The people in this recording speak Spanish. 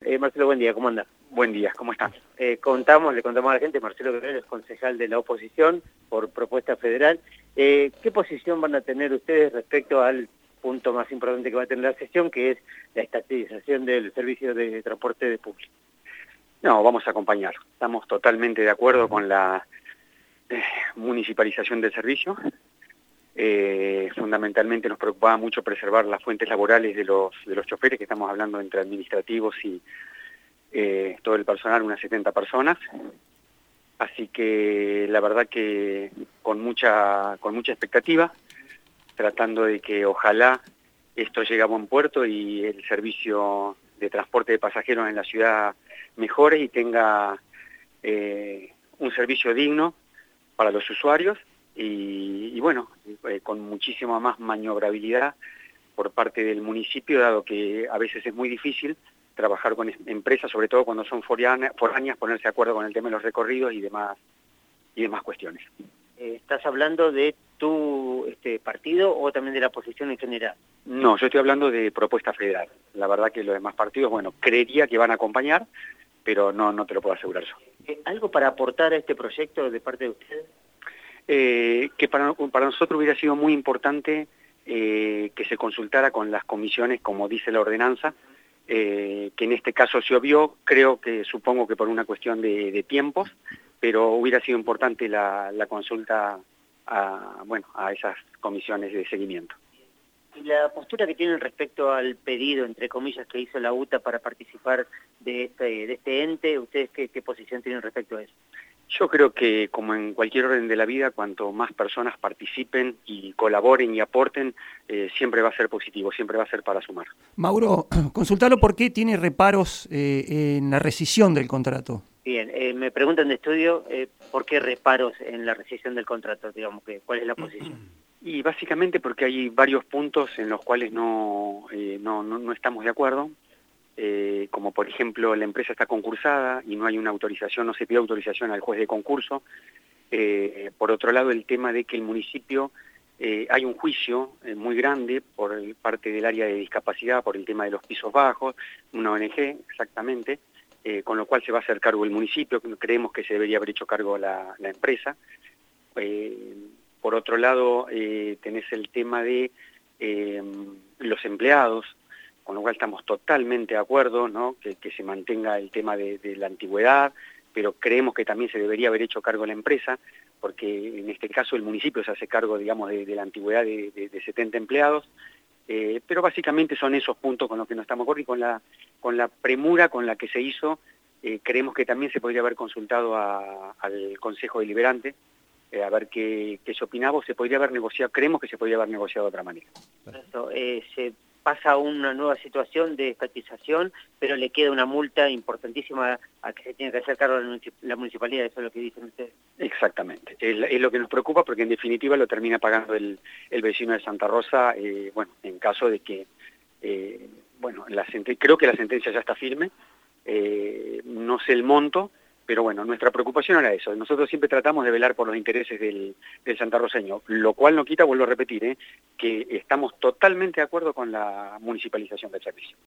Marcelo, buen día, ¿cómo anda? Buen día, ¿cómo están? Le contamos a la gente, Marcelo Guerrero es concejal de la oposición por propuesta federal. ¿Qué posición van a tener ustedes respecto al punto más importante que va a tener la sesión, que es la estatización del servicio de transporte de público? No, vamos a acompañar. Estamos totalmente de acuerdo con la municipalización del servicio. Fundamentalmente nos preocupaba mucho preservar las fuentes laborales de los choferes, que estamos hablando entre administrativos y todo el personal, unas 70 personas. Así que la verdad que con mucha expectativa, tratando de que ojalá esto llegue a buen puerto y el servicio de transporte de pasajeros en la ciudad mejore y tenga un servicio digno para los usuarios y bueno, con muchísima más maniobrabilidad por parte del municipio, dado que a veces es muy difícil trabajar con empresas, sobre todo cuando son foráneas, ponerse de acuerdo con el tema de los recorridos y demás cuestiones. ¿Estás hablando de tu partido o también de la oposición en general? No, yo estoy hablando de propuesta federal. La verdad que los demás partidos, bueno, creería que van a acompañar, pero no te lo puedo asegurar yo. ¿Algo para aportar a este proyecto de parte de ustedes? Que para nosotros hubiera sido muy importante que se consultara con las comisiones, como dice la ordenanza, que en este caso se obvió, supongo que por una cuestión de tiempos, pero hubiera sido importante la consulta a esas comisiones de seguimiento. ¿Y la postura que tienen respecto al pedido, entre comillas, que hizo la UTA para participar de este ente, ustedes qué posición tienen respecto a eso? Yo creo que, como en cualquier orden de la vida, cuanto más personas participen y colaboren y aporten, siempre va a ser positivo, siempre va a ser para sumar. Mauro, consultalo por qué tiene reparos en la rescisión del contrato. Bien, me preguntan de estudio por qué reparos en la rescisión del contrato, digamos, ¿cuál es la posición? Y básicamente porque hay varios puntos en los cuales no estamos de acuerdo. Como por ejemplo la empresa está concursada y no hay una autorización, no se pide autorización al juez de concurso. Por otro lado, el tema de que el municipio, hay un juicio muy grande por parte del área de discapacidad, por el tema de los pisos bajos, una ONG exactamente, con lo cual se va a hacer cargo el municipio, creemos que se debería haber hecho cargo la empresa. Por otro lado, tenés el tema de los empleados, con lo cual estamos totalmente de acuerdo, ¿no? que se mantenga el tema de la antigüedad, pero creemos que también se debería haber hecho cargo la empresa, porque en este caso el municipio se hace cargo, digamos, de la antigüedad de 70 empleados, pero básicamente son esos puntos con los que no estamos de acuerdo y con la premura con la que se hizo, creemos que también se podría haber consultado al Consejo Deliberante, a ver qué se opinaba, o se podría haber negociado, creemos que se podría haber negociado de otra manera. Eso, se pasa una nueva situación de estatización, pero le queda una multa importantísima a que se tiene que hacer cargo la municipalidad, eso es lo que dicen ustedes. Exactamente, es lo que nos preocupa porque en definitiva lo termina pagando el vecino de Santa Rosa, en caso de que, creo que la sentencia ya está firme, no sé el monto, pero bueno, nuestra preocupación era eso. Nosotros siempre tratamos de velar por los intereses del santarroseño, lo cual no quita, vuelvo a repetir, que estamos totalmente de acuerdo con la municipalización del servicio.